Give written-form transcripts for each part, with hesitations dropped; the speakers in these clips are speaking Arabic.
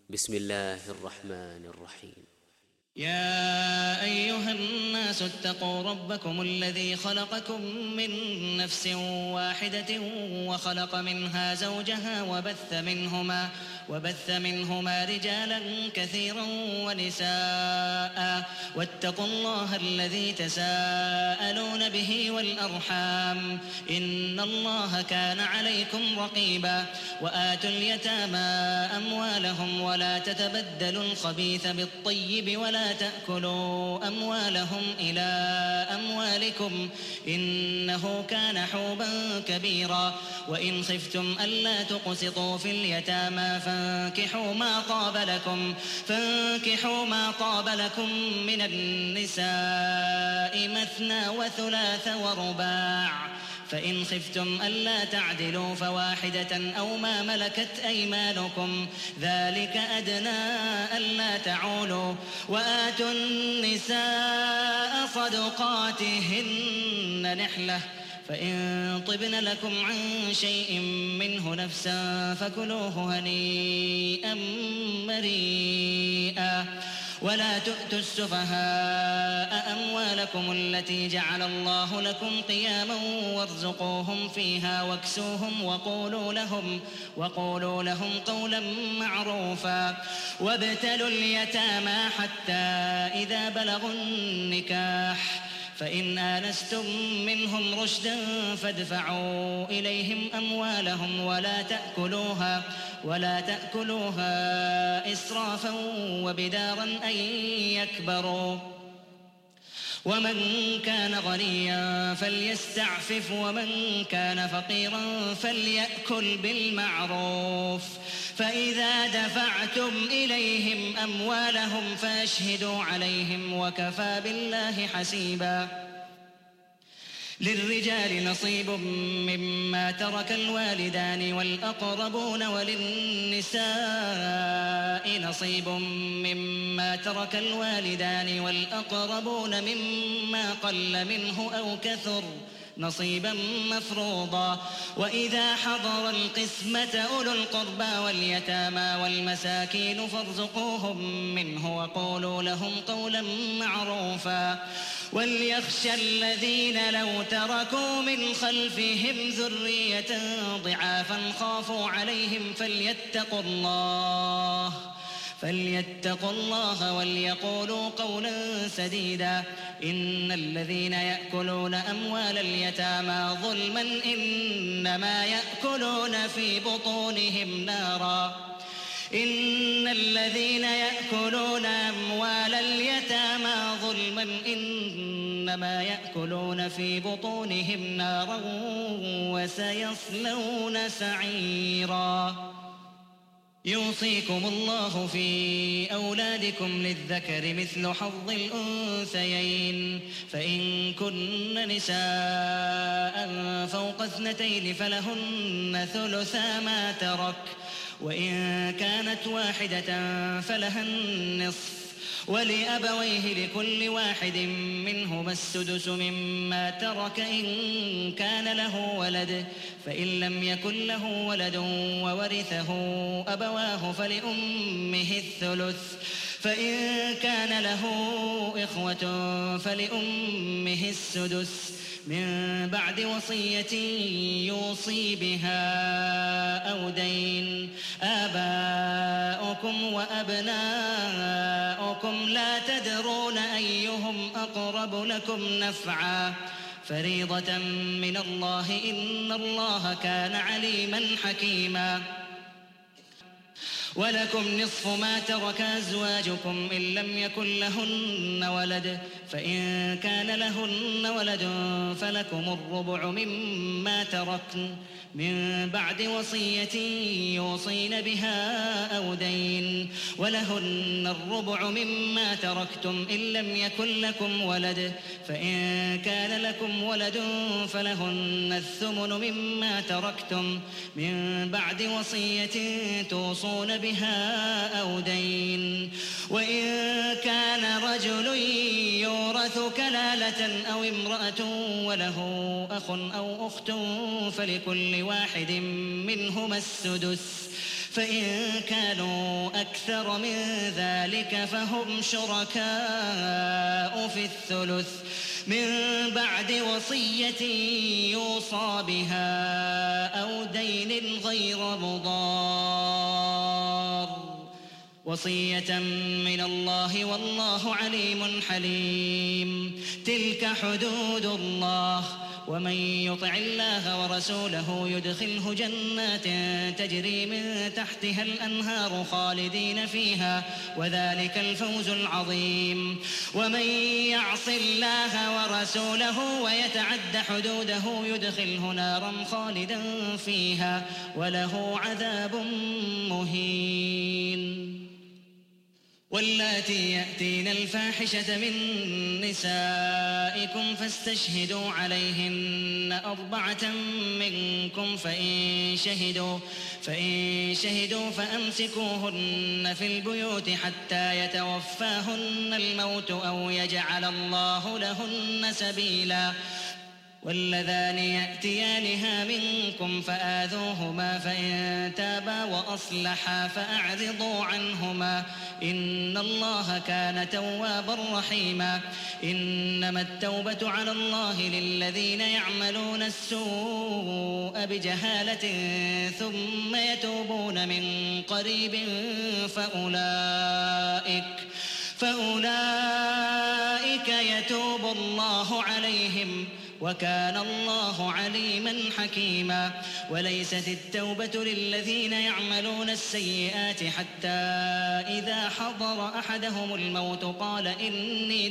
بسم الله الرحمن الرحيم. يا أيها الناس اتقوا ربكم الذي خلقكم من نفس واحدة وخلق منها زوجها وبث منهما رجالا كثيرا ونساء واتقوا الله الذي تساءلون به والأرحام إن الله كان عليكم رقيبا. وآتوا اليتامى أموالهم ولا تتبدلوا الخبيث بالطيب ولا تأكلوا أموالهم إلى أموالكم إنه كان حوبا كبيرا. وإن خفتم ألا تقسطوا في اليتامى فانكحوا ما طاب لكم من النساء مثنى وثلاث ورباع، فإن خفتم ألا تعدلوا فواحدة أو ما ملكت أيمانكم ذلك أدنى ألا تعولوا. وآتوا النساء صدقاتهن نحلة، فإن طبن لكم عن شيء منه نفسا فكلوه هنيئا مريئا. ولا تؤتوا السفهاء أموالكم التي جعل الله لكم قياما وارزقوهم فيها واكسوهم وقولوا لهم قولا معروفا. وابتلوا اليتامى حتى إذا بلغوا النكاح فإن آنستم منهم رشدا فادفعوا إليهم أموالهم ولا تأكلوها إسرافا وبدارا أن يكبروا. ومن كان غنيا فليستعفف ومن كان فقيرا فليأكل بالمعروف. فإذا دفعتم إليهم أموالهم فاشهدوا عليهم وكفى بالله حسيبا. للرجال نصيب مما ترك الوالدان والأقربون وللنساء نصيب مما ترك الوالدان والأقربون مما قل منه أو كثر نصيبا مفروضا. وإذا حضر القسمة أولو القربى واليتامى والمساكين فارزقوهم منه وقولوا لهم قولا معروفا. وليخشى الذين لو تركوا من خلفهم ذرية ضعافا خافوا عليهم فليتقوا الله وليقولوا قولا سديدا. إن الذين يأكلون أموال اليتامى ظلما إنما يأكلون في بطونهم نارا وسيصلون سعيرا. يوصيكم الله في أولادكم للذكر مثل حظ الأنثيين، فإن كن نساء فوق 2 فلهن ثلثا ما ترك، وإن كانت واحدة فلها النصف، ولأبويه لكل واحد منهما السدس مما ترك إن كان له ولد، فإن لم يكن له ولد وورثه أبواه فلأمه الثلث، فإن كان له إخوة فلأمه السدس من بعد وصية يوصي بها أو دين. آباؤكم وأبناؤكم لا تدرون أيهم أقرب لكم نفعا، فريضة من الله إن الله كان عليما حكيما. ولكم نصف ما ترك أزواجكم إن لم يكن لهن ولد، فإن كان لهن ولد فلكم الربع مما تركن من بعد وصية يوصين بها أو دين، ولهن الربع مما تركتم إن لم يكن لكم ولد، فإن كان لكم ولد فلهن الثمن مما تركتم من بعد وصية توصون بها أو دين. وإن كان رجل يورث كلالة أو امرأة وله أخ أو أخت فلكل واحد منهما السدس، فإن كانوا أكثر من ذلك فهم شركاء في الثلث من بعد وصية يوصى بها أو دين غير مضار وصية من الله والله عليم حليم. تلك حدود الله ومن يطع الله ورسوله يدخله جنات تجري من تحتها الأنهار خالدين فيها وذلك الفوز العظيم. ومن يعص الله ورسوله ويتعد حدوده يدخله نارا خالدا فيها وله عذاب مهين. واللاتي يأتين الفاحشة من نسائكم فاستشهدوا عليهن 4 منكم فإن شهدوا فأمسكوهن في البيوت حتى يتوفاهن الموت أو يجعل الله لهن سبيلا. واللذان يأتيانها منكم فآذوهما فإن تابا وأصلحا فأعرضوا عنهما إن الله كان توابا رحيما. إنما التوبة على الله للذين يعملون السوء بجهالة ثم يتوبون من قريب فأولئك يتوب الله عليهم وكان الله عليما حكيما. وليست التوبة للذين يعملون السيئات حتى إذا حضر أحدهم الموت قال إني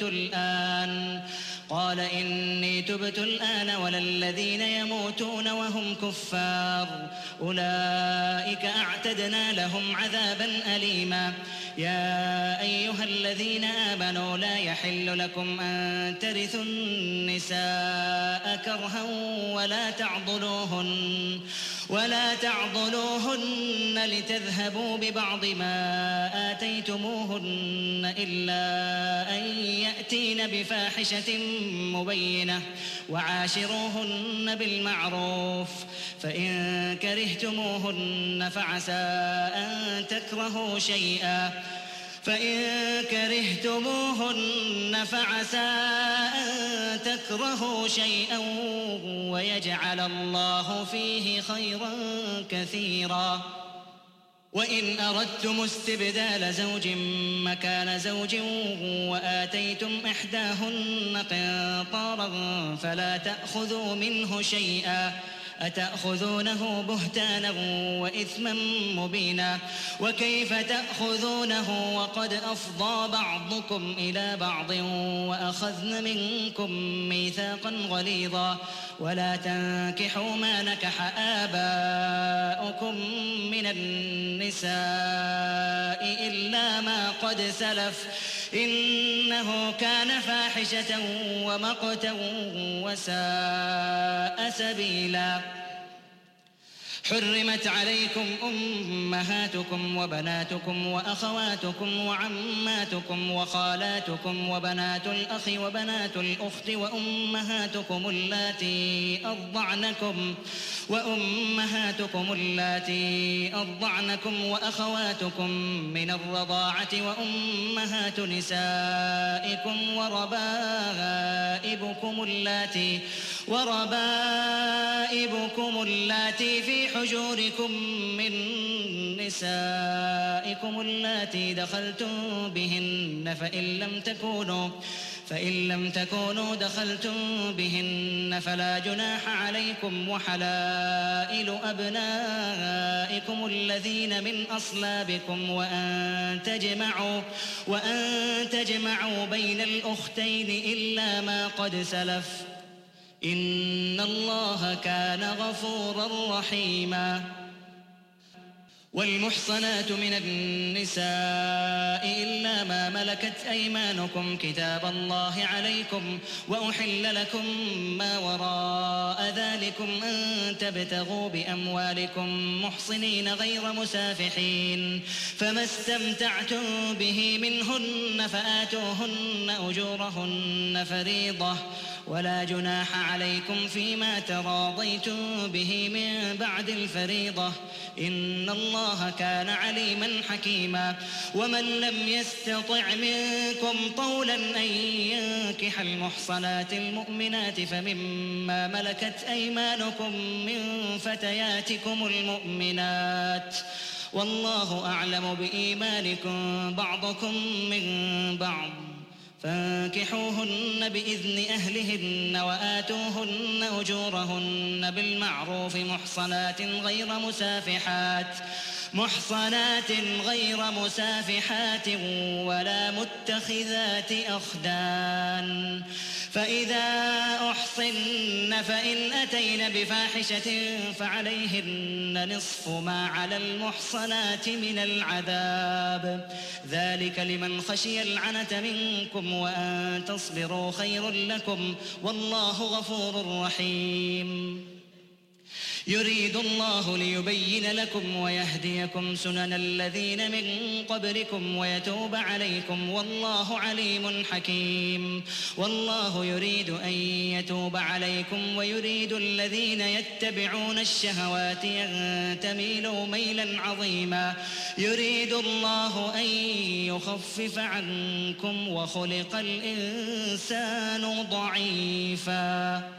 تبت الآن ولا الذين يموتون وهم كفار أولئك أعتدنا لهم عذابا أليما. يا أيها الذين آمنوا لا يحل لكم أن ترثوا النساء كرها ولا تعضلوهن لتذهبوا ببعض ما آتيتموهن إلا أن يأتين بفاحشة مبينة وعاشروهن بالمعروف. فإن كرهتموهن فعسى أن تكرهوا شيئا ويجعل الله فيه خيرا كثيرا. وإن أردتم استبدال زوج مكان زوج وآتيتم إحداهن قنطارا فلا تأخذوا منه شيئا أتأخذونه بهتانا وإثما مبينا. وكيف تأخذونه وقد أفضى بعضكم إلى بعض وأخذن منكم ميثاقا غليظا. ولا تنكحوا ما نكح آباؤكم من النساء إلا ما قد سلف إنه كان فاحشة ومقتا وساء سبيلا. حرمت عليكم أمهاتكم وبناتكم وأخواتكم وعماتكم وخالاتكم وبنات الأخ وبنات الأخت وأمهاتكم اللاتي أرضعنكم وأخواتكم من الرضاعة وأمهات نسائكم وربائبكم اللاتي في حجوركم من نسائكم اللاتي دخلتم بهن فإن لم تكونوا دخلتم بهن فلا جناح عليكم. وحلائل أبنائكم الذين من أصلابكم وأن تجمعوا بين الأختين إلا ما قد سلف إن الله كان غفورا رحيما. والمحصنات من النساء إلا ما ملكت أيمانكم كتاب الله عليكم. وأحل لكم ما وراء ذلكم أن تبتغوا بأموالكم محصنين غير مسافحين. فما استمتعتم به منهن فآتوهن أجورهن فريضة ولا جناح عليكم فيما تراضيتم به من بعد الفريضة إن الله الله كان عليما حكيما. ومن لم يستطع منكم طولا أن ينكح المحصنات المؤمنات فمما ملكت أيمانكم من فتياتكم المؤمنات والله أعلم بإيمانكم بعضكم من بعض فانكحوهن بإذن أهلهن وآتوهن أجورهن بالمعروف محصنات غير مسافحات ولا متخذات أخدان. فإذا أحصن فإن أتين بفاحشة فعليهن نصف ما على المحصنات من العذاب ذلك لمن خشي العنة منكم وأن تصبروا خير لكم والله غفور رحيم. يريد الله ليبين لكم ويهديكم سنن الذين من قبلكم ويتوب عليكم والله عليم حكيم. والله يريد أن يتوب عليكم ويريد الذين يتبعون الشهوات أن تميلوا ميلا عظيما. يريد الله أن يخفف عنكم وخلق الإنسان ضعيفا.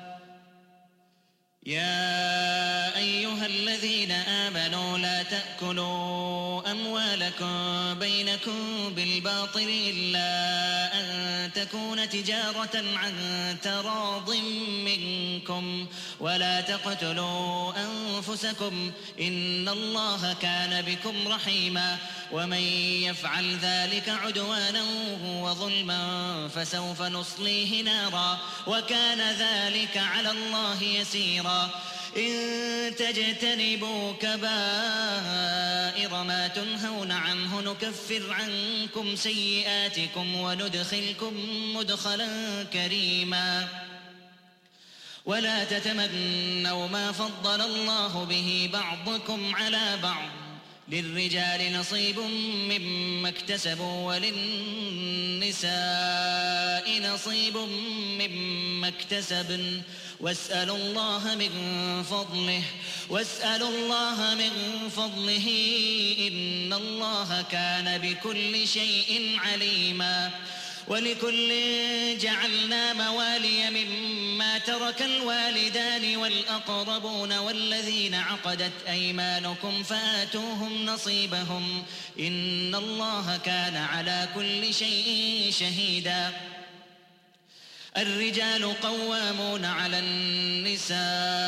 يا أيها الذين آمنوا لا تأكلوا أموالكم بينكم بالباطل إلا أن تكون تجارة عن تراض منكم ولا تقتلوا أنفسكم إن الله كان بكم رحيما. ومن يفعل ذلك عدوانا وظلما فسوف نصليه نارا وكان ذلك على الله يسيرا. إن تجتنبوا كبائر ما تنهون عنه نكفر عنكم سيئاتكم وندخلكم مدخلا كريما. ولا تتمنوا ما فضل الله به بعضكم على بعض للرجال نصيب مما اكتسبوا وللنساء نصيب مما اكتسبن واسألوا الله من فضله إن الله كان بكل شيء عليما. ولكل جعلنا موالي مما ترك الوالدان والأقربون والذين عقدت أيمانكم فآتوهم نصيبهم إن الله كان على كل شيء شهيدا. الرجال قوامون على النساء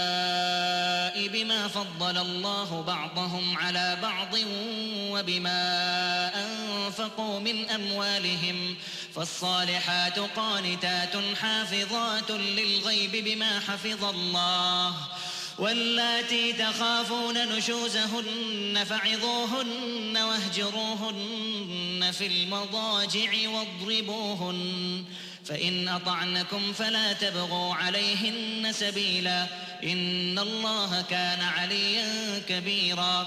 بما فضل الله بعضهم على بعض وبما أنفقوا من أموالهم فالصالحات قانتات حافظات للغيب بما حفظ الله. واللاتي تخافون نشوزهن فعظوهن واهجروهن في المضاجع واضربوهن فإن أطعنكم فلا تبغوا عليهن سبيلا إن الله كان عليا كبيرا.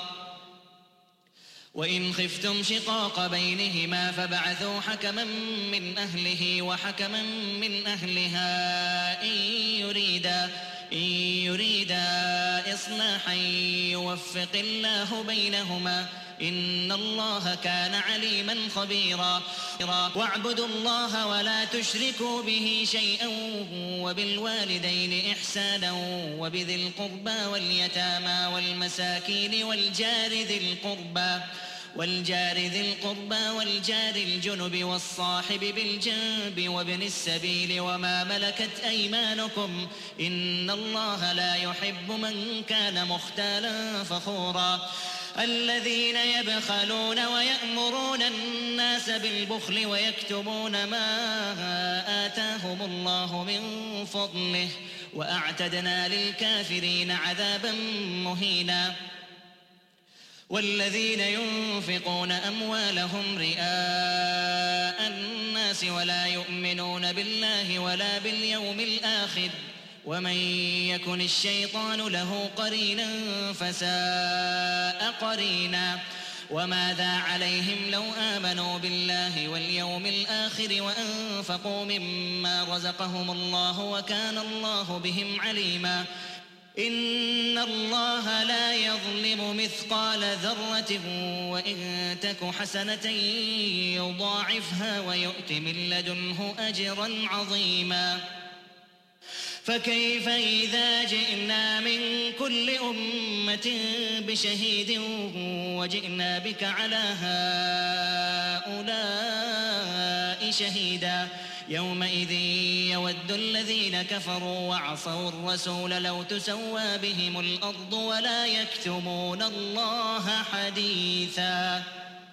وإن خفتم شقاق بينهما فبعثوا حكما من أهله وحكما من أهلها إن يريدا إصلاحا يوفق الله بينهما إن الله كان عليما خبيرا. واعبدوا الله ولا تشركوا به شيئا وبالوالدين إحسانا وبذي القربى واليتامى والمساكين والجار ذي القربى والجار الجنب والصاحب بالجنب وابن السبيل وما ملكت أيمانكم إن الله لا يحب من كان مختالا فخورا. الذين يبخلون ويأمرون الناس بالبخل ويكتمون ما آتاهم الله من فضله وأعتدنا للكافرين عذابا مهينا. والذين ينفقون أموالهم رئاء الناس ولا يؤمنون بالله ولا باليوم الآخر ومن يكن الشيطان له قرينا فساء قرينا. وماذا عليهم لو آمنوا بالله واليوم الآخر وأنفقوا مما رزقهم الله وكان الله بهم عليما. إن الله لا يظلم مثقال ذرة وإن تك حسنة يضاعفها ويؤت من لدنه أجرا عظيما فكيف إذا جئنا من كل أمة بشهيد وجئنا بك على هؤلاء شهيدا يومئذ يود الذين كفروا وعصوا الرسول لو تسوى بهم الأرض ولا يكتمون الله حديثا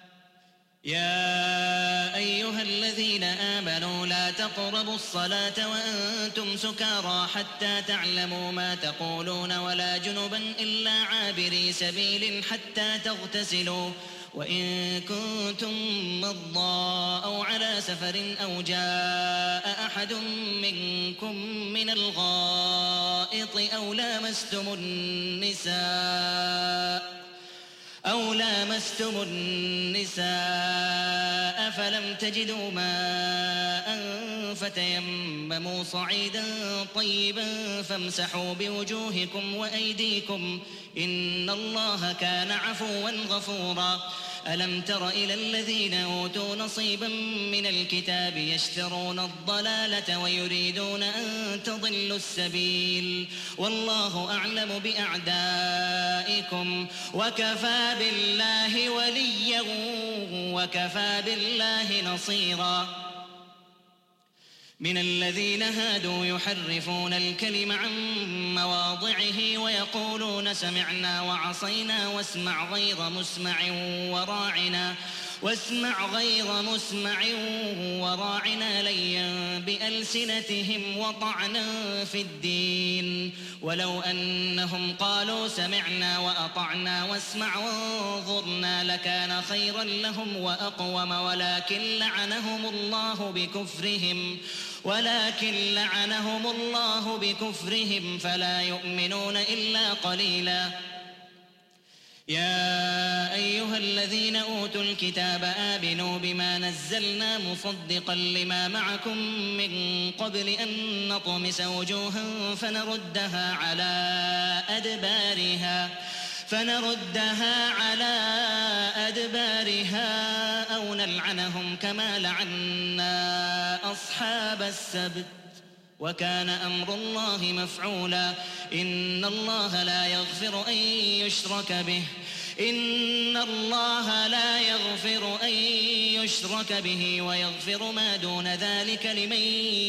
يا أيها الذين آمنوا لا تقربوا الصلاة وأنتم سكارى حتى تعلموا ما تقولون ولا جنبا إلا عابري سبيل حتى تغتسلوا وإن كنتم مرضى أو على سفر أو جاء أحد منكم من الغائط أو لامستم النساء فلم تجدوا ماء فتيمموا صعيدا طيبا فامسحوا بوجوهكم وأيديكم إن الله كان عفوا غفورا ألم تر إلى الذين أوتوا نصيبا من الكتاب يشترون الضلالة ويريدون أن تضلوا السبيل والله أعلم بأعدائكم وكفى بالله وليا وكفى بالله نصيرا من الذين هادوا يحرفون الكلم عن مواضعه ويقولون سمعنا وعصينا واسمع غير مسمع وراعنا ليا بألسنتهم وطعنا في الدين ولو أنهم قالوا سمعنا وأطعنا واسمع وانظرنا لكان خيرا لهم وأقوم ولكن لعنهم الله بكفرهم فلا يؤمنون إلا قليلا يا أيها الذين أوتوا الكتاب آمنوا بما نزلنا مصدقا لما معكم من قبل أن نطمس وجوها فنردها على أدبارها أو نلعنهم كما لعنا أصحاب السبت وكان أمر الله مفعولا إن الله لا يغفر أن يشرك به ويغفر ما دون ذلك لمن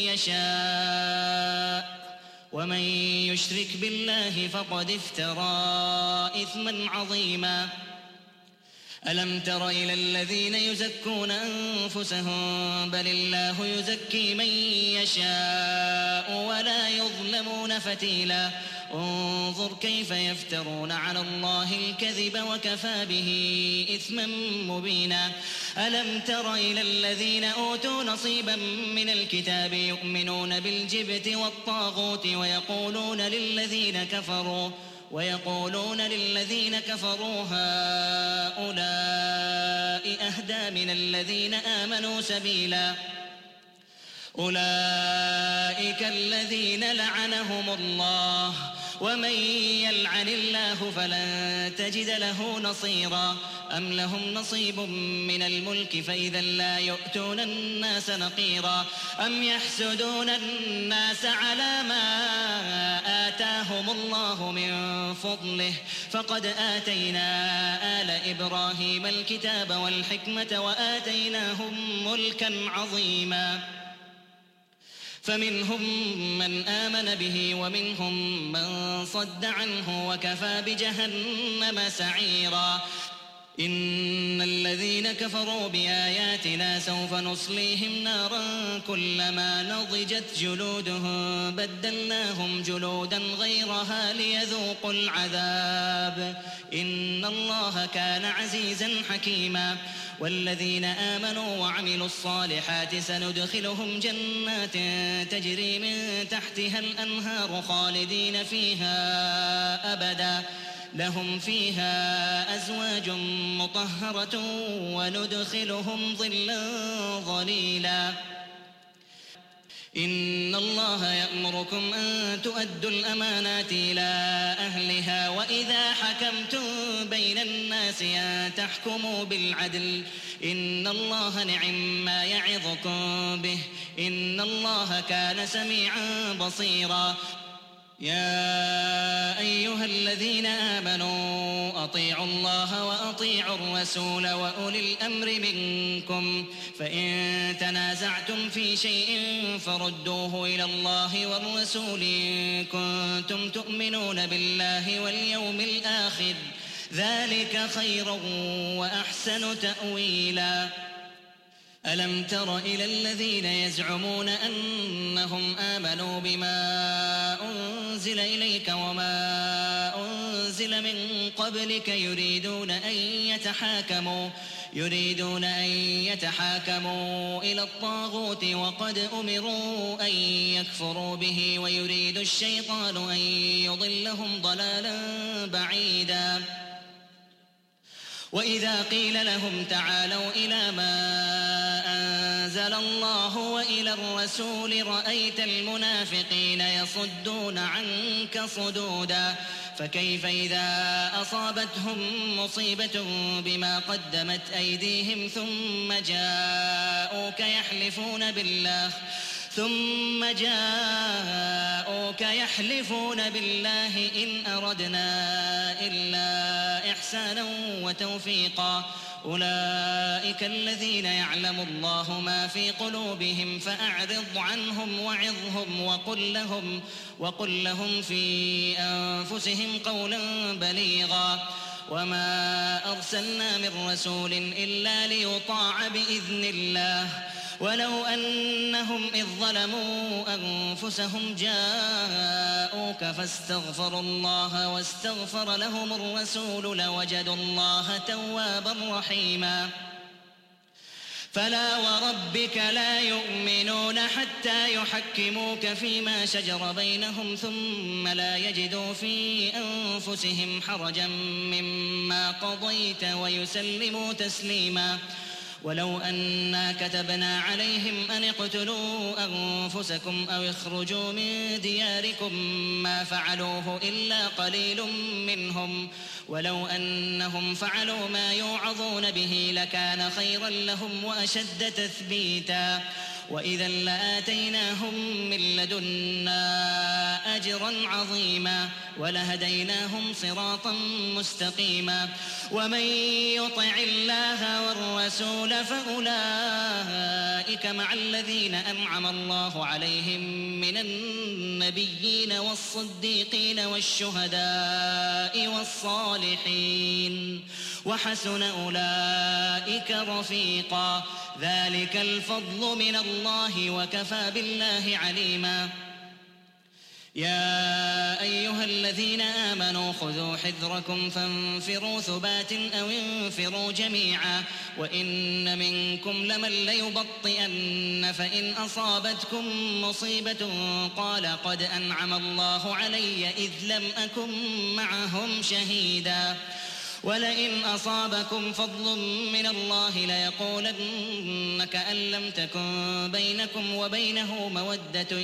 يشاء ومن يشرك بالله فقد افترى إثما عظيما ألم تر إلى الذين يزكون أنفسهم بل الله يزكي من يشاء ولا يظلمون فتيلا انظر كيف يفترون على الله الكذب وكفى به إثما مبينا ألم تر إلى الذين أوتوا نصيبا من الكتاب يؤمنون بالجبت والطاغوت ويقولون للذين كفروا هؤلاء أهدى من الذين آمنوا سبيلا أولئك الذين لعنهم الله ومن يلعن الله فلن تجد له نصيرا أم لهم نصيب من الملك فإذا لا يؤتون الناس نقيرا أم يحسدون الناس على ما آتاهم الله من فضله فقد آتينا آل إبراهيم الكتاب والحكمة وآتيناهم ملكا عظيما فمنهم من آمن به ومنهم من صد عنه وكفى بجهنم سعيرا إن الذين كفروا بآياتنا سوف نصليهم نارا كلما نضجت جلودهم بدلناهم جلودا غيرها ليذوقوا العذاب إن الله كان عزيزا حكيما والذين آمنوا وعملوا الصالحات سندخلهم جنات تجري من تحتها الأنهار خالدين فيها أبدا لهم فيها أزواج مطهرة وندخلهم ظلا ظليلا إن الله يأمركم أن تؤدوا الأمانات إلى أهلها وإذا حكمتم بين الناس أن تحكموا بالعدل إن الله نعم ما يعظكم به إن الله كان سميعا بصيرا يا أيها الذين آمنوا أطيعوا الله وأطيعوا الرسول وأولي الأمر منكم فإن تنازعتم في شيء فردوه إلى الله والرسول إن كنتم تؤمنون بالله واليوم الآخر ذلك خير وأحسن تأويلا ألم تر إلى الذين يزعمون أنهم آمنوا بما أنزل إليك وما أنزل من قبلك يريدون أن يتحاكموا إلى الطاغوت وقد أمروا أن يكفروا به ويريد الشيطان أن يضلهم ضلالا بعيدا وإذا قيل لهم تعالوا إلى ما أنزل الله وإلى الرسول رأيت المنافقين يصدون عنك صدودا فكيف إذا أصابتهم مصيبة بما قدمت أيديهم ثم جاءوك يحلفون بالله إن أردنا إلا إحسانا وتوفيقا أولئك الذين يعلم الله ما في قلوبهم فأعرض عنهم وعظهم وقل لهم في أنفسهم قولا بليغا وما أرسلنا من رسول إلا ليطاع بإذن الله ولو أنهم إذ ظلموا أنفسهم جاءوك فاستغفروا الله واستغفر لهم الرسول لوجدوا الله توابا رحيما فلا وربك لا يؤمنون حتى يحكموك فيما شجر بينهم ثم لا يجدوا في أنفسهم حرجا مما قضيت ويسلموا تسليما ولو أنا كتبنا عليهم أن اقتلوا أنفسكم أو اخرجوا من دياركم ما فعلوه إلا قليل منهم ولو أنهم فعلوا ما يوعظون به لكان خيرا لهم وأشد تثبيتا وإذا لآتيناهم من لدنا أجرا عظيما ولهديناهم صراطا مستقيما ومن يطع الله والرسول فأولئك مع الذين أنعم الله عليهم من النبيين والصديقين والشهداء والصالحين وحسن أولئك رفيقا ذلك الفضل من الله وكفى بالله عليما يا أيها الذين آمنوا خذوا حذركم فانفروا ثبات أو انفروا جميعا وإن منكم لمن ليبطئن فإن أصابتكم مصيبة قال قد أنعم الله علي إذ لم أكن معهم شهيدا ولئن أصابكم فضل من الله ليقولن كأن لم تكن بينكم وبينه مودة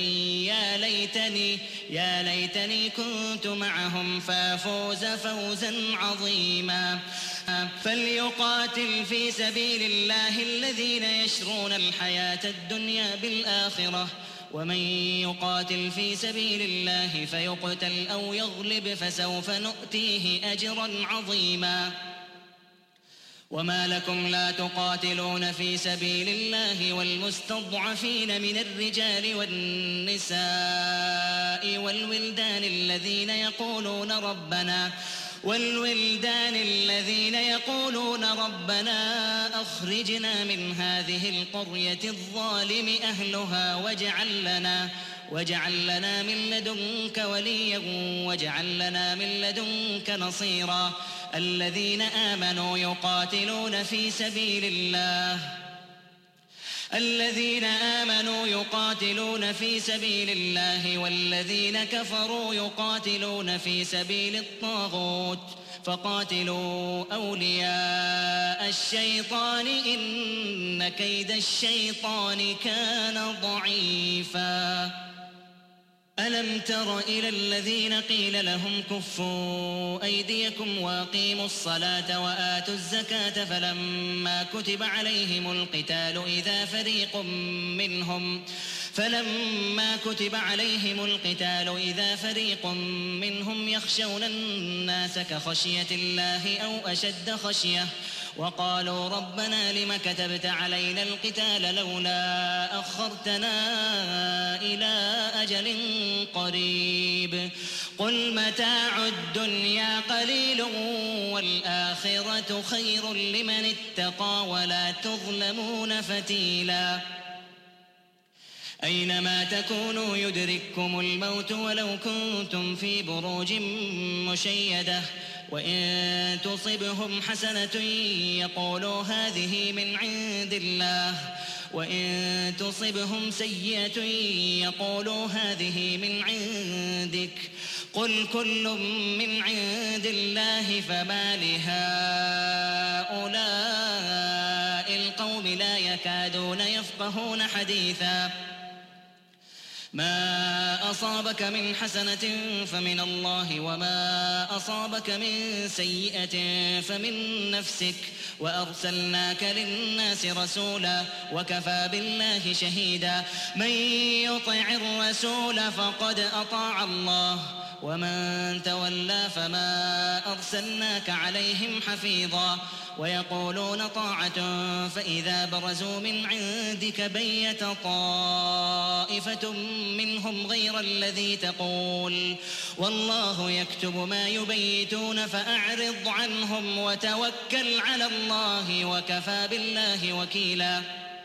يا ليتني كنت معهم فافوز فوزا عظيما فليقاتل في سبيل الله الذين يشرون الحياة الدنيا بالآخرة ومن يقاتل في سبيل الله فيقتل أو يغلب فسوف نؤتيه أجرا عظيما وما لكم لا تقاتلون في سبيل الله والمستضعفين من الرجال والنساء والولدان الذين يقولون ربنا أخرجنا من هذه القرية الظالم أهلها واجعل لنا من لدنك وليا واجعل لنا من لدنك نصيرا الذين آمنوا يقاتلون في سبيل الله والذين كفروا يقاتلون في سبيل الطاغوت فقاتلوا أولياء الشيطان إن إن كيد الشيطان كان ضعيفا. ألم تر إلى الذين قيل لهم كفوا أيديكم وأقيموا الصلاة وآتوا الزكاة فلما كتب عليهم القتال إذا فريق منهم يخشون الناس كخشية الله أو أشد خشية وقالوا ربنا لم كتبت علينا القتال لولا أخرتنا إلى أجل قريب قل متاع الدنيا قليل والآخرة خير لمن اتقى ولا تظلمون فتيلا. أينما تكونوا يدرككم الموت ولو كنتم في بروج مشيدة وإن تصبهم حسنة يقولوا هذه من عند الله وإن تصبهم سيئة يقولوا هذه من عندك قل كل من عند الله فما لهؤلاء القوم لا يكادون يفقهون حديثا. ما أصابك من حسنة فمن الله وما أصابك من سيئة فمن نفسك وأرسلناك للناس رسولا وكفى بالله شهيدا. من يطع الرسول فقد أطاع الله ومن تولى فما أرسلناك عليهم حفيظا. ويقولون طاعة فإذا برزوا من عندك بيت طائفة منهم غير الذي تقول والله يكتب ما يبيتون فأعرض عنهم وتوكل على الله وكفى بالله وكيلا.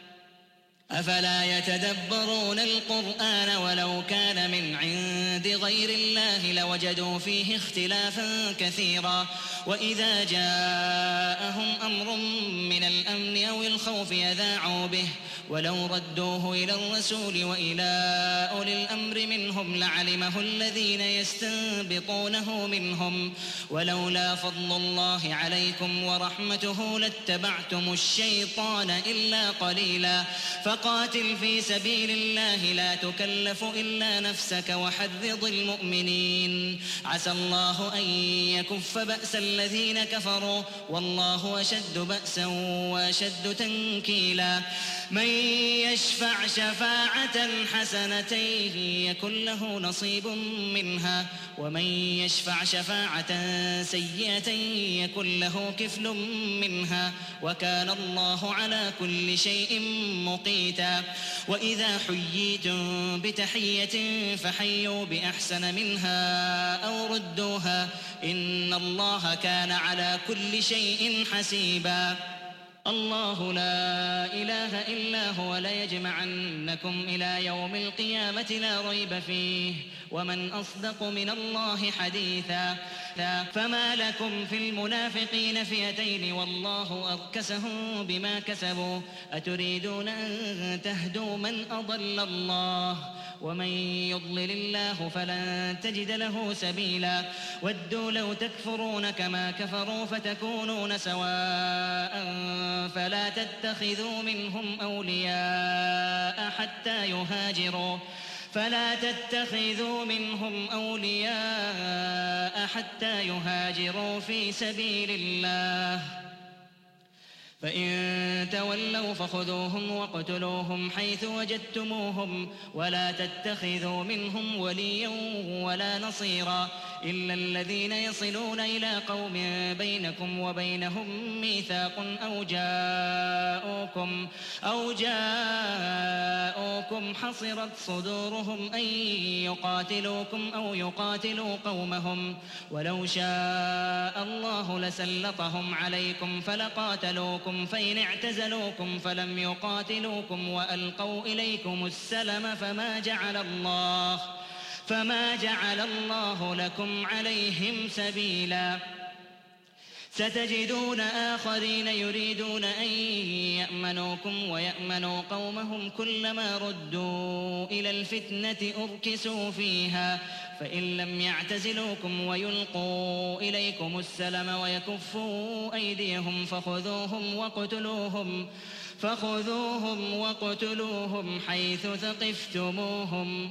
أفلا يتدبرون القرآن ولو كان من عند غير الله لوجدوا فيه اختلافا كثيرا. وإذا جاءهم أمر من الأمن أو الخوف يذاعوا به ولو ردوه إلى الرسول وإلى أولي الأمر منهم لعلمه الذين يستنبطونه منهم ولولا فضل الله عليكم ورحمته لاتبعتم الشيطان إلا قليلا. فقاتل في سبيل الله لا تكلف إلا نفسك وحرض المؤمنين عسى الله أن يكف بأس الذين كفروا والله أشد بأسا وأشد تنكيلا. من يشفع شفاعة حسنة يكن له نصيب منها ومن يشفع شفاعة سيئة يكن له كفل منها وكان الله على كل شيء مقيتا. وإذا حييتم بتحية فحيوا بأحسن منها أو ردوها إن الله كان على كل شيء حسيبا. الله لا إله إلا هو ليجمعنكم إلى يوم القيامة لا ريب فيه ومن أصدق من الله حديثا. فما لكم في المنافقين فئتين والله أركسهم بما كسبوا أتريدون أن تهدوا من أضل الله ومن يضلل الله فلن تجد له سبيلا. ودوا لو تكفرون كما كفروا فتكونون سواء فلا تتخذوا منهم أولياء حتى يهاجروا في سبيل الله فإن تولوا فخذوهم واقتلوهم حيث وجدتموهم ولا تتخذوا منهم وليا ولا نصيرا إلا الذين يصلون إلى قوم بينكم وبينهم ميثاق أو جاءوكم حصرت صدورهم أن يقاتلوكم أو يقاتلوا قومهم ولو شاء الله لسلطهم عليكم فلقاتلوكم فإن اعتزلوكم فلم يقاتلوكم وألقوا إليكم السلم فما جعل الله لكم عليهم سبيلا. ستجدون آخرين يريدون أن يأمنوكم ويأمنوا قومهم كلما ردوا إلى الفتنة أركسوا فيها فإن لم يعتزلوكم ويلقوا إليكم السلم ويكفوا أيديهم فخذوهم فخذوهم واقتلوهم حيث ثقفتموهم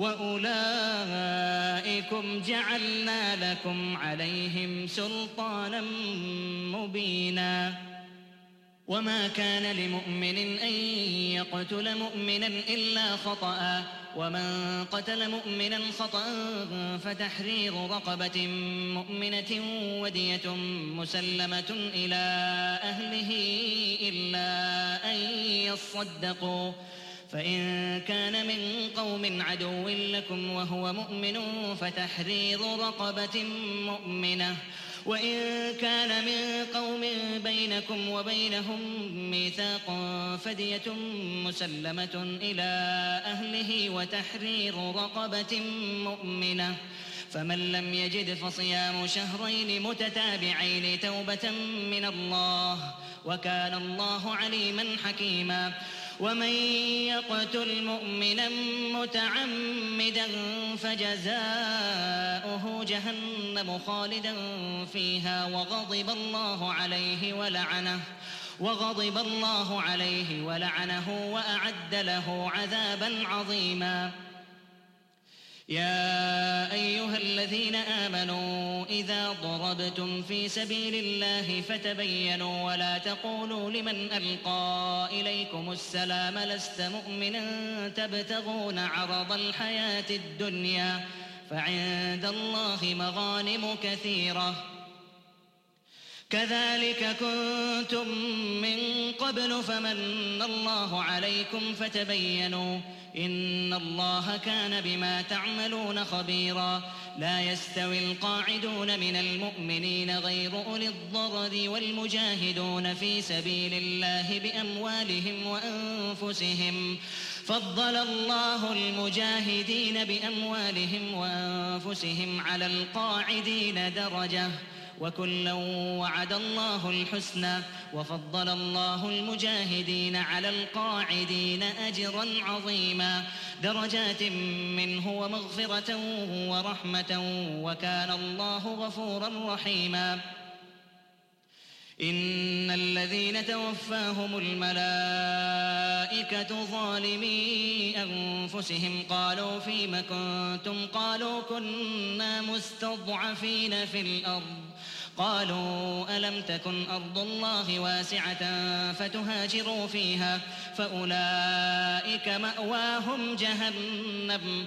وأولئكم جعلنا لكم عليهم سلطانا مبينا وما كان لمؤمن أن يقتل مؤمنا إلا خطأ ومن قتل مؤمنا خطأ فتحرير رقبة مؤمنة ودية مسلمة إلى أهله إلا أن يصدقوا فإن كان من قوم عدو لكم وهو مؤمن فتحرير رقبة مؤمنة وإن كان من قوم بينكم وبينهم ميثاق فدية مسلمة إلى أهله وتحرير رقبة مؤمنة فمن لم يجد فصيام شهرين متتابعين توبة من الله وكان الله عليما حكيما ومن يقتل مؤمنا متعمدا فجزاؤه جهنم خالدا فيها وغضب الله عليه ولعنه وأعد له عذابا عظيما يا أيها الذين آمنوا إذا ضربتم في سبيل الله فتبينوا ولا تقولوا لمن ألقى إليكم السلام لست مؤمنا تبتغون عرض الحياة الدنيا فعند الله مغانم كثيرة كذلك كنتم من قبل فمن الله عليكم فتبينوا إن الله كان بما تعملون خبيرا لا يستوي القاعدون من المؤمنين غير أولي الضرر والمجاهدون في سبيل الله بأموالهم وأنفسهم فضل الله المجاهدين بأموالهم وأنفسهم على القاعدين درجة وكلا وعد الله الحسنى وفضل الله المجاهدين على القاعدين أجرا عظيما درجات منه ومغفرة ورحمة وكان الله غفورا رحيما إن الذين توفاهم الملائكة ظالمي أنفسهم قالوا فيم كنتم قالوا كنا مستضعفين في الأرض قالوا ألم تكن أرض الله واسعة فتهاجروا فيها فأولئك مأواهم جهنم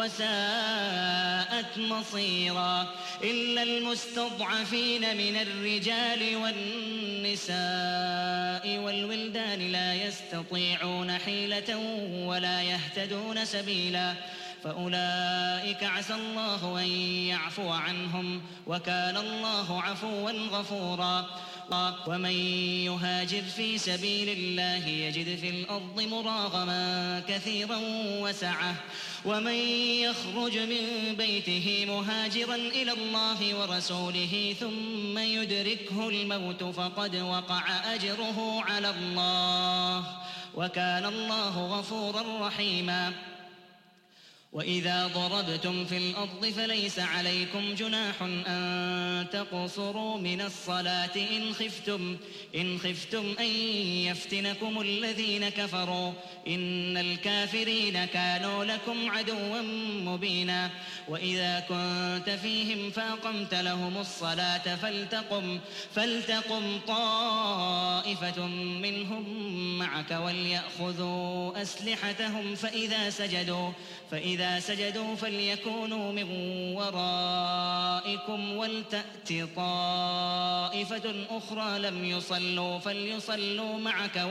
وساءت مصيرا إلا المستضعفين من الرجال والنساء والولدان لا يستطيعون حيلة ولا يهتدون سبيلا فأولئك عسى الله أن يعفو عنهم وكان الله عفوا غفورا ومن يهاجر في سبيل الله يجد في الأرض مراغما كثيرا وسعة ومن يخرج من بيته مهاجرا إلى الله ورسوله ثم يدركه الموت فقد وقع أجره على الله وكان الله غفورا رحيما وإذا ضربتم في الأرض فليس عليكم جناح أن تقصروا من الصلاة إن خفتم أن يفتنكم الذين كفروا إن الكافرين كانوا لكم عدوا مبينا وإذا كنت فيهم فأقمت لهم الصلاة فلتقم طائفة منهم معك وليأخذوا أسلحتهم فإذا سجدوا فليكونوا من ورائكم ولتأت طائفة أخرى لم يصلوا فليصلوا معك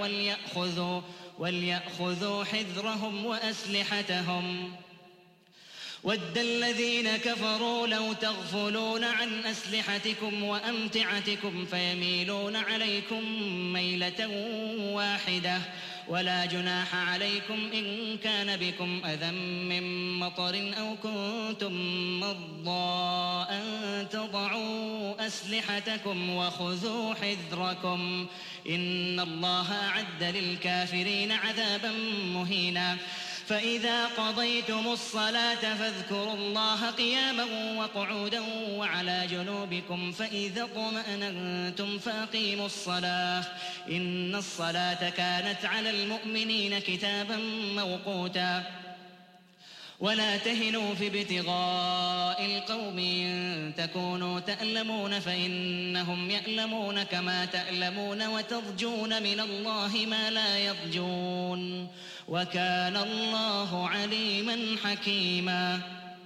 وليأخذوا حذرهم وأسلحتهم ود الذين كفروا لو تغفلون عن أسلحتكم وأمتعتكم فيميلون عليكم ميلة واحدة ولا جناح عليكم إن كان بكم أذى من مطر أو كنتم مرضى أن تضعوا أسلحتكم وخذوا حذركم إن الله أعد للكافرين عذابا مهينا فإذا قضيتم الصلاة فاذكروا الله قياما وقعودا وعلى جنوبكم فإذا اطمأننتم فأقيموا الصلاة إن الصلاة كانت على المؤمنين كتابا موقوتا ولا تهنوا في ابتغاء القوم إن تكونوا تألمون فإنهم يألمون كما تألمون وترجون من الله ما لا يرجون وكان الله عليما حكيما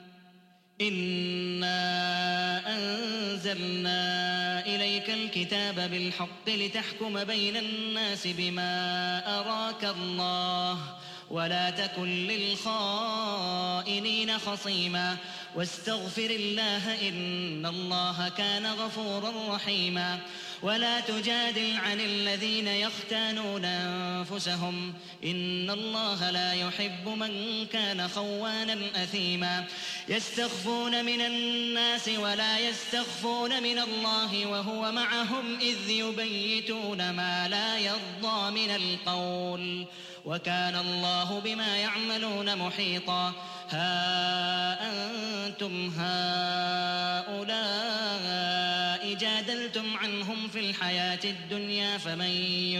إنا أنزلنا إليك الكتاب بالحق لتحكم بين الناس بما أراك الله ولا تكن للخائنين خصيما واستغفر الله إن الله كان غفورا رحيما ولا تجادل عن الذين يختانون أنفسهم إن الله لا يحب من كان خوانا أثيما يستخفون من الناس ولا يستخفون من الله وهو معهم إذ يبيتون ما لا يرضى من القول وكان الله بما يعملون محيطا ها أنتم هؤلاء جادلتم عنهم في الحياة الدنيا فمن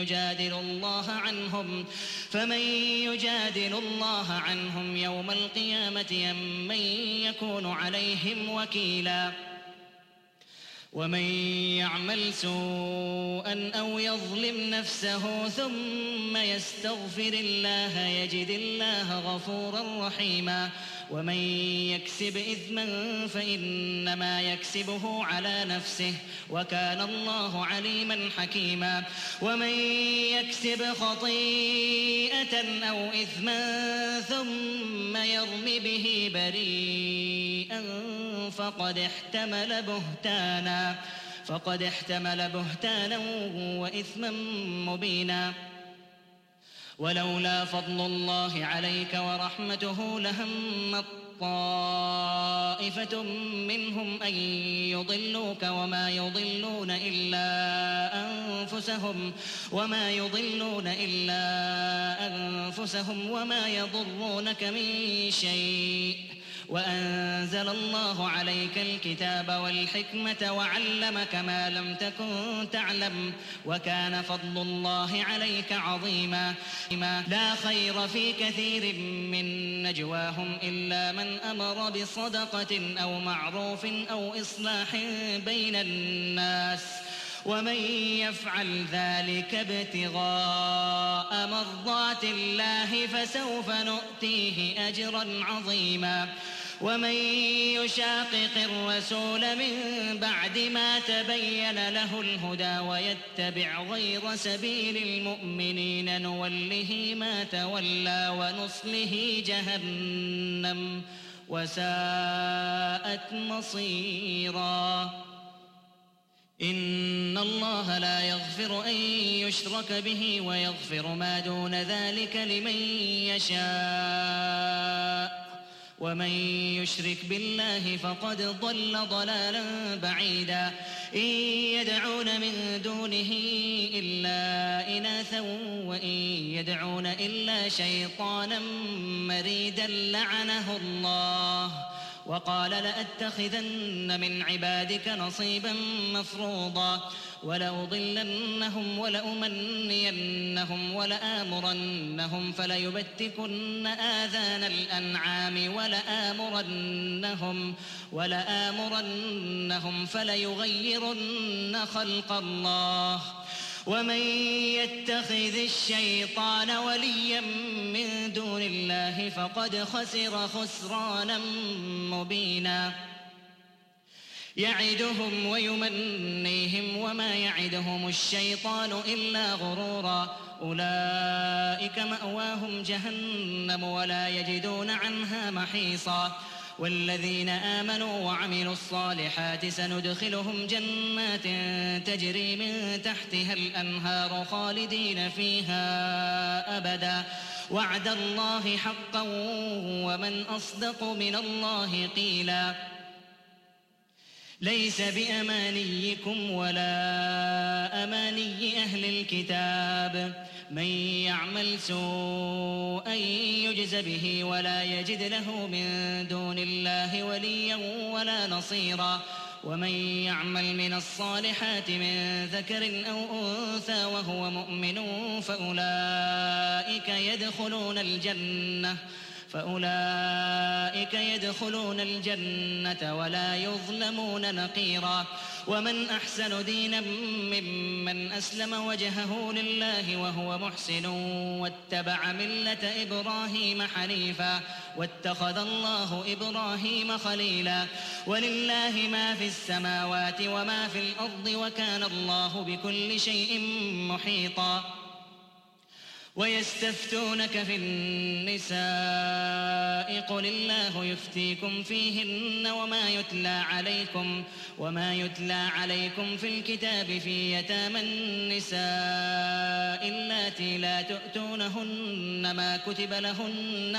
يجادل الله عنهم يوم القيامة أم من يكون عليهم وكيلا ومن يعمل سوءا أو يظلم نفسه ثم يستغفر الله يجد الله غفورا رحيما ومن يكسب إثما فإنما يكسبه على نفسه وكان الله عليما حكيما ومن يكسب خطيئة أو إثما ثم يرم به بريئا فقد احتمل بهتانا وإثما مبينا ولولا فضل الله عليك ورحمته لهم طائفة منهم أن يضلوك وما يضلون إلا أنفسهم وما يضرونك من شيء وأنزل الله عليك الكتاب والحكمة وعلمك ما لم تكن تعلم وكان فضل الله عليك عظيما لا خير في كثير من نجواهم إلا من أمر بصدقة أو معروف أو إصلاح بين الناس ومن يفعل ذلك ابتغاء مرضات الله فسوف نؤتيه أجرا عظيما ومن يشاقق الرسول من بعد ما تبين له الهدى ويتبع غير سبيل المؤمنين نوله ما تولى ونصله جهنم وساءت مصيرا إن الله لا يغفر أن يشرك به ويغفر ما دون ذلك لمن يشاء ومن يشرك بالله فقد ضل ضلالا بعيدا إن يدعون من دونه إلا إناثا وإن يدعون إلا شيطانا مريدا لعنه الله وقال لأتخذن من عبادك نصيبا مفروضا ولأضلنهم ولأمنينهم ولآمرنهم فليبتكن آذان الأنعام ولآمرنهم فليغيرن خلق الله ومن يتخذ الشيطان وليا من دون الله فقد خسر خسرانا مبينا يعدهم ويمنيهم وما يعدهم الشيطان إلا غرورا أولئك مأواهم جهنم ولا يجدون عنها محيصا والذين آمنوا وعملوا الصالحات سندخلهم جنات تجري من تحتها الأنهار خالدين فيها أبدا وعد الله حقا ومن أصدق من الله قيلا ليس بأمانيكم ولا أماني أهل الكتاب من يعمل سوءا يجز به ولا يجد له من دون الله وليا ولا نصيرا ومن يعمل من الصالحات من ذكر أو أنثى وهو مؤمن فأولئك يدخلون الجنة ولا يظلمون نقيرا ومن أحسن دينا ممن أسلم وجهه لله وهو محسن واتبع ملة إبراهيم حنيفا واتخذ الله إبراهيم خليلا ولله ما في السماوات وما في الأرض وكان الله بكل شيء محيطا ويستفتونك في النساء قل الله يفتيكم فيهن وما يتلى عليكم في الكتاب في يتامى النساء اللاتي لا تؤتونهن ما كتب لهن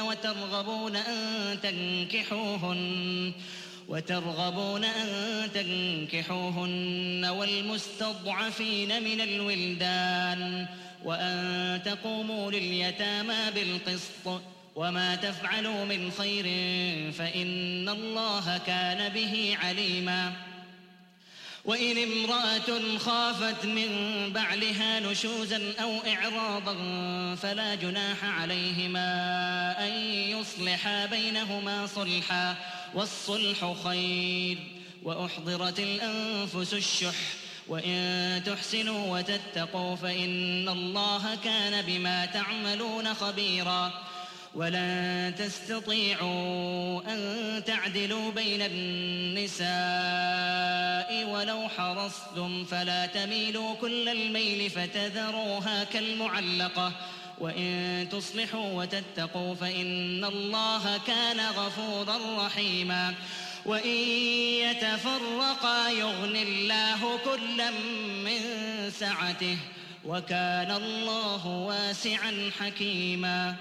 وترغبون أن تنكحوهن والمستضعفين من الولدان وأن تقوموا لليتامى بالقسط وما تفعلوا من خير فإن الله كان به عليما وإن امرأة خافت من بعلها نشوزا أو إعراضا فلا جناح عليهما أن يصلحا بينهما صلحا والصلح خير وأحضرت الأنفس الشح وإن تحسنوا وتتقوا فإن الله كان بما تعملون خبيرا ولن تستطيعوا أن تعدلوا بين النساء ولو حرصتم فلا تميلوا كل الميل فتذروها كالمعلقة وإن تصلحوا وتتقوا فإن الله كان غفورا رحيما وإن يتفرقا يغن الله كلا من سعته وكان الله واسعا حكيما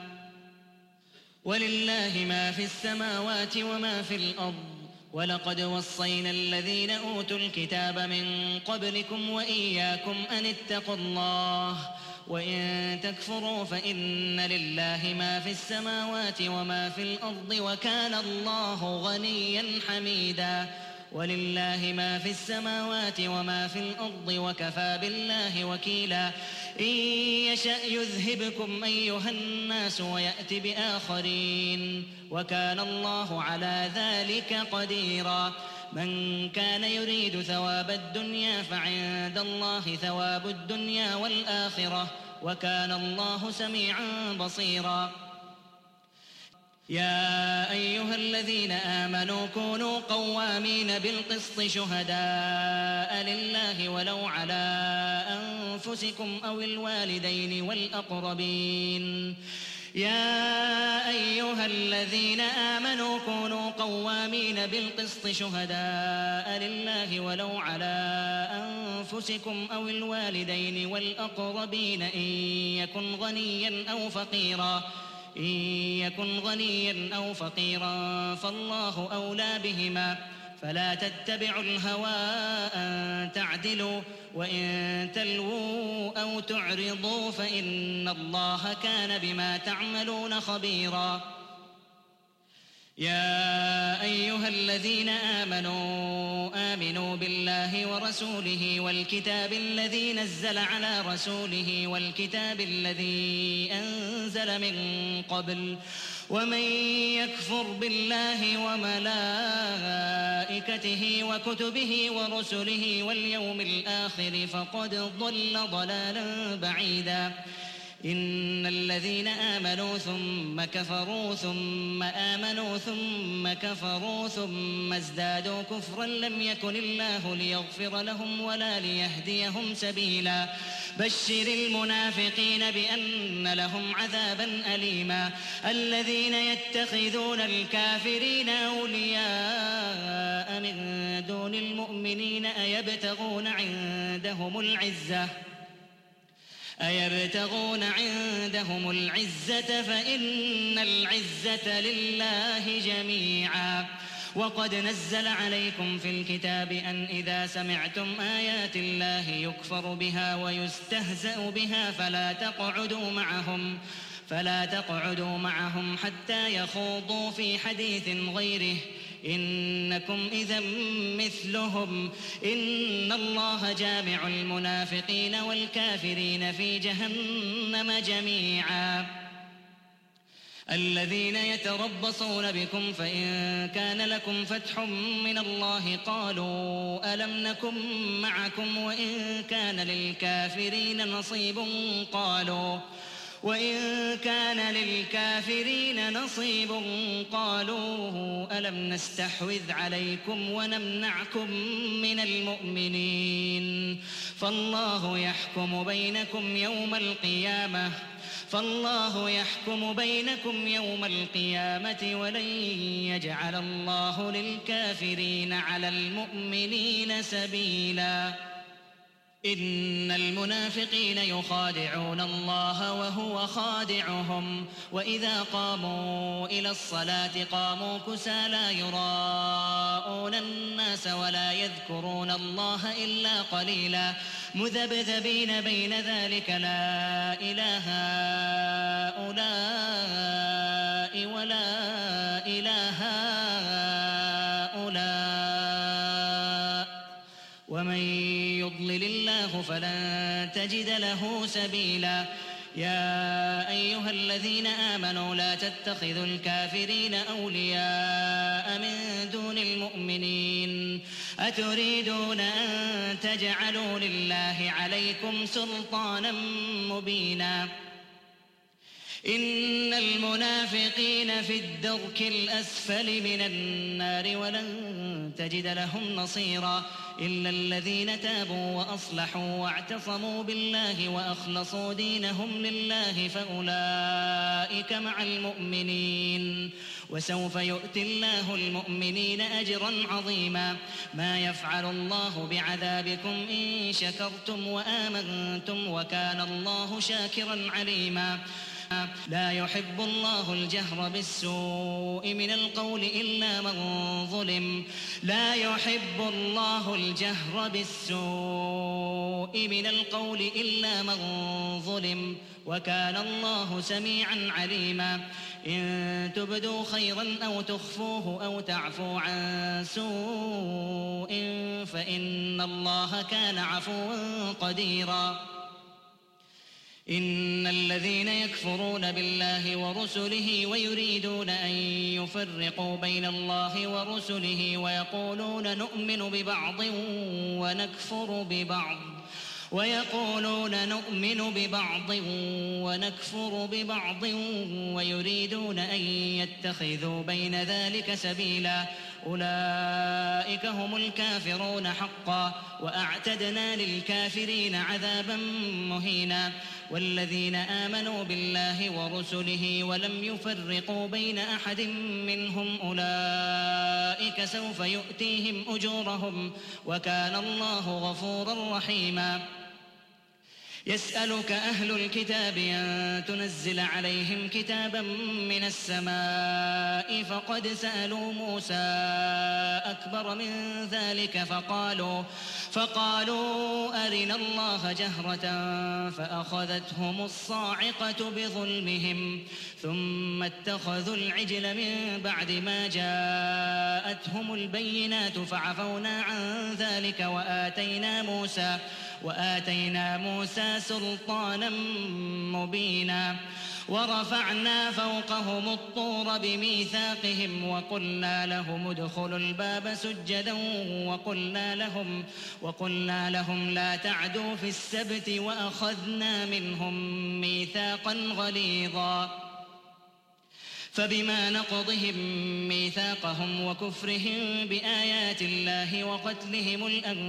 ولله ما في السماوات وما في الأرض ولقد وصينا الذين أوتوا الكتاب من قبلكم وإياكم أن اتقوا الله وإن تكفروا فإن لله ما في السماوات وما في الأرض وكان الله غنيا حميدا ولله ما في السماوات وما في الأرض وكفى بالله وكيلا إن يشأ يذهبكم أيها الناس ويأت بآخرين وكان الله على ذلك قديرا من كان يريد ثواب الدنيا فعند الله ثواب الدنيا والآخرة وكان الله سميعا بصيرا يا أيها الذين آمنوا كونوا قوامين بالقسط شهداء لله ولو على أنفسكم أو الوالدين والأقربين يا أيها الذين آمنوا كونوا قوامين بالقسط شهداء لله ولو على أنفسكم أو الوالدين والأقربين إن يكن غنيا أو فقيرا فالله أولى بهما فلا تتبعوا الهوى أن تعدلوا وإن تلووا أو تعرضوا فإن الله كان بما تعملون خبيرا يا أيها الذين آمنوا بالله ورسوله والكتاب الذي نزل على رسوله والكتاب الذي أنزل من قبل ومن يكفر بالله وملائكته وكتبه ورسله واليوم الآخر فقد ضل ضلالا بعيدا إن الذين آمنوا ثم كفروا ثم آمنوا ثم كفروا ثم ازدادوا كفرا لم يكن الله ليغفر لهم ولا ليهديهم سبيلا بشر المنافقين بأن لهم عذابا أليما الذين يتخذون الكافرين أولياء من دون المؤمنين أيبتغون عندهم العزة فإن العزة لله جميعا وقد نزل عليكم في الكتاب أن إذا سمعتم آيات الله يكفر بها ويستهزأ بها فلا تقعدوا معهم حتى يخوضوا في حديث غيره إنكم إذا مثلهم إن الله جامع المنافقين والكافرين في جهنم جميعا الذين يتربصون بكم فإن كان لكم فتح من الله قالوا ألم نكن معكم وإن كان للكافرين نصيب قالوا ألم نستحوذ عليكم ونمنعكم من المؤمنين فالله يحكم بينكم يوم القيامة ولن يجعل الله للكافرين على المؤمنين سبيلا إن المنافقين يخادعون الله وهو خادعهم وإذا قاموا إلى الصلاة قاموا كسالى يراءون الناس ولا يذكرون الله إلا قليلا مذبذبين بين ذلك لا إله هؤلاء ولا إله هؤلاء ومن يضلل الله فلن تجد له سبيلا يا أيها الذين آمنوا لا تتخذوا الكافرين أولياء من دون المؤمنين أتريدون أن تجعلوا لله عليكم سلطانا مبينا إن المنافقين في الدرك الأسفل من النار ولن تجد لهم نصيرا إلا الذين تابوا وأصلحوا واعتصموا بالله وأخلصوا دينهم لله فأولئك مع المؤمنين وسوف يؤتي الله المؤمنين أجرا عظيما ما يفعل الله بعذابكم إن شكرتم وآمنتم وكان الله شاكرا عليما لا يحب الله الجهر بالسوء من القول إلا من ظلم وكان الله سميعا عليما إن تبدوا خيرا أو تخفوه أو تعفوا عن سوء فإن الله كان عفوا قديرا إن الذين يكفرون بالله ورسله ويريدون أن يفرقوا بين الله ورسله ويقولون نؤمن ببعض ونكفر ببعض ويريدون أن يتخذوا بين ذلك سبيلا أولئك هم الكافرون حقا وأعتدنا للكافرين عذابا مهينا والذين آمنوا بالله ورسله ولم يفرقوا بين أحد منهم أولئك سوف يؤتيهم أجورهم وكان الله غفورا رحيما يسألك أهل الكتاب أن تنزل عليهم كتابا من السماء فقد سألوا موسى أكبر من ذلك فقالوا أرنا الله جهرة فأخذتهم الصاعقة بظلمهم ثم اتخذوا العجل من بعد ما جاءتهم البينات فعفونا عن ذلك وآتينا موسى سلطانا مبينا ورفعنا فوقهم الطور بميثاقهم وقلنا لهم ادخلوا الباب سجدا وقلنا لهم لا تعدوا في السبت وأخذنا منهم ميثاقا غليظا فبما نقضهم ميثاقهم وكفرهم بآيات الله وقتلهم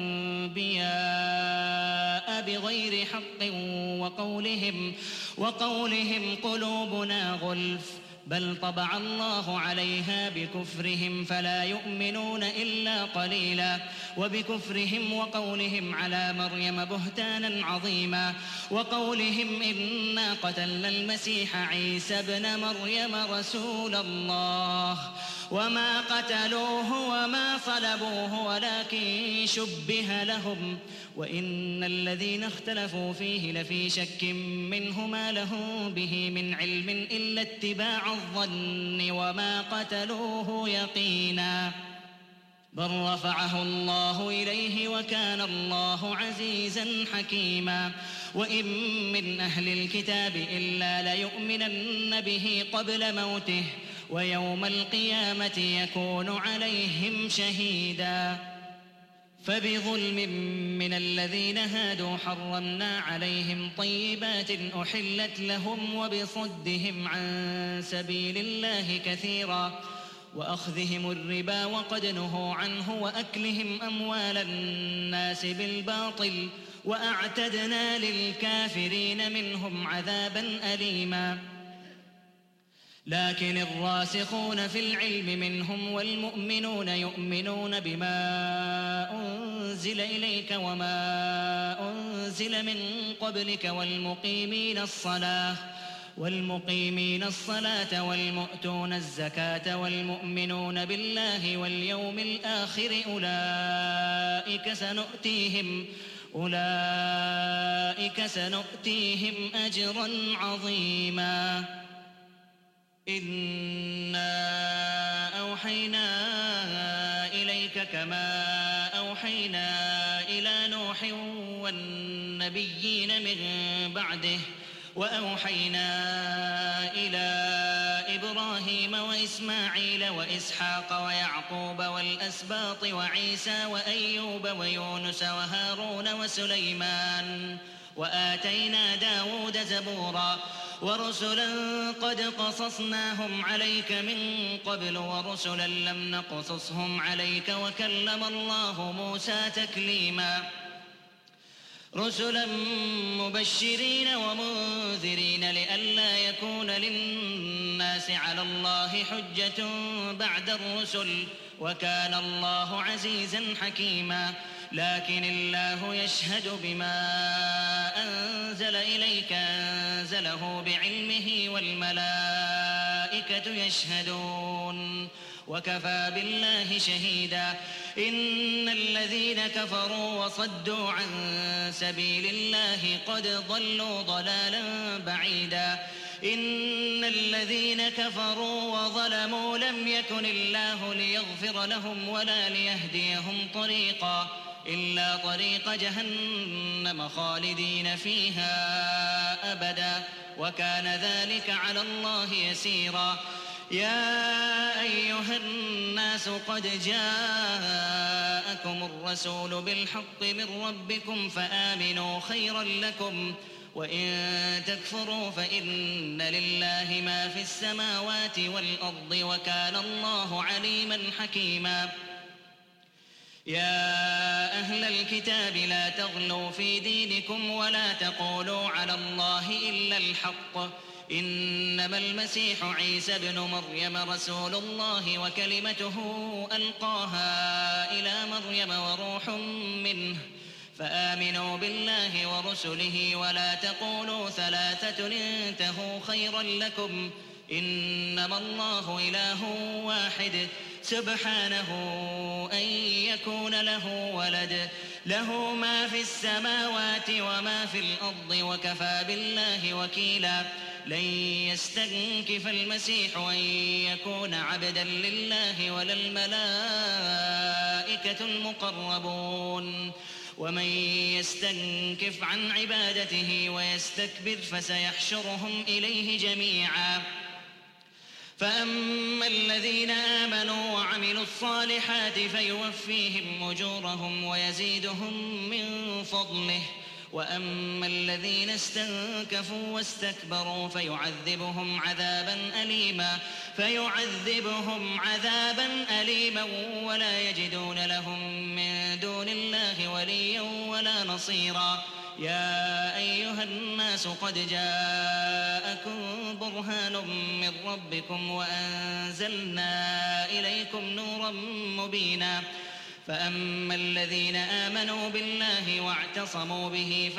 الأنبياء بغير حق وقولهم قلوبنا غلف بل طبع الله عليها بكفرهم فلا يؤمنون إلا قليلا وبكفرهم وقولهم على مريم بهتانا عظيما وقولهم إنا قتلنا المسيح عيسى ابن مريم رسول الله وما قتلوه وما صلبوه ولكن شبه لهم وإن الذين اختلفوا فيه لفي شك منه ما لهم به من علم إلا اتباع الظن وما قتلوه يقينا بل رفعه الله إليه وكان الله عزيزا حكيما وإن من أهل الكتاب إلا ليؤمنن به قبل موته ويوم القيامة يكون عليهم شهيدا فبظلم من الذين هادوا حرمنا عليهم طيبات أحلت لهم وبصدهم عن سبيل الله كثيرا وأخذهم الربا وقد نهوا عنه وأكلهم أموال الناس بالباطل وأعتدنا للكافرين منهم عذابا أليما لكن الراسخون في العلم منهم والمؤمنون يؤمنون بما أنزل إليك وما أنزل من قبلك والمقيمين الصلاة والمؤتون الزكاة والمؤمنون بالله واليوم الآخر أولئك سنؤتيهم أجرا عظيما إنا أوحينا إليك كما أوحينا إلى نوح والنبيين من بعده وأوحينا إلى إبراهيم وإسماعيل وإسحاق ويعقوب والأسباط وعيسى وأيوب ويونس وهارون وسليمان وآتينا داود زبورا ورسلا قد قصصناهم عليك من قبل ورسلا لم نقصصهم عليك وكلم الله موسى تكليما رسلا مبشرين ومنذرين لئلا يكون للناس على الله حجة بعد الرسل وكان الله عزيزا حكيما لكن الله يشهد بما أنزل إليك أنزله بعلمه والملائكة يشهدون وكفى بالله شهيدا إن الذين كفروا وصدوا عن سبيل الله قد ضلوا ضلالا بعيدا إن الذين كفروا وظلموا لم يكن الله ليغفر لهم ولا ليهديهم طريقا إلا طريق جهنم خالدين فيها أبدا وكان ذلك على الله يسيرا يا أيها الناس قد جاءكم الرسول بالحق من ربكم فآمنوا خيرا لكم وإن تكفروا فإن لله ما في السماوات والأرض وكان الله عليما حكيما يا أهل الكتاب لا تغلوا في دينكم ولا تقولوا على الله إلا الحق إنما المسيح عيسى ابن مريم رسول الله وكلمته ألقاها إلى مريم وروح منه فآمنوا بالله ورسله ولا تقولوا ثلاثة انتهوا خيرا لكم إنما الله إله واحد سبحانه أن يكون له ولد له ما في السماوات وما في الأرض وكفى بالله وكيلا لن يستنكف المسيح أن يكون عبدا لله ولا الملائكة المقربون ومن يستنكف عن عبادته ويستكبر فسيحشرهم إليه جميعا فأما الذين آمنوا وعملوا الصالحات فيوفيهم أجورهم ويزيدهم من فضله وأما الذين استنكفوا واستكبروا فيعذبهم عذابا أليما ولا يجدون لهم من دون الله وليا ولا نصيرا يا أيها الناس قد جاءكم برهان من ربكم وأنزلنا إليكم نورا مبينا فأما الذين آمنوا بالله واعتصموا به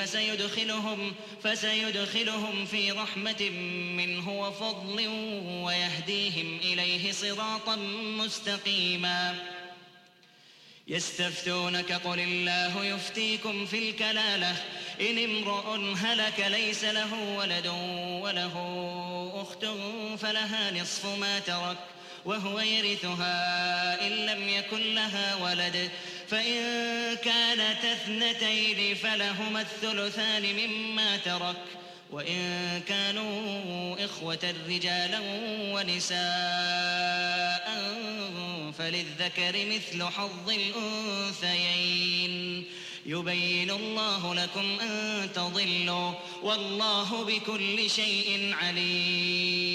فسيدخلهم في رحمة منه وفضل ويهديهم إليه صراطا مستقيما يستفتونك قل الله يفتيكم في الكلالة إن امرؤ هلك ليس له ولد وله أخت فلها نصف ما ترك وهو يرثها إن لم يكن لها ولد فإن كانت اثنتين فلهما الثلثان مما ترك وإن كانوا إخوة رجالا ونساء فللذكر مثل حظ الأنثيين يبين الله لكم أن تضلوا والله بكل شيء عليم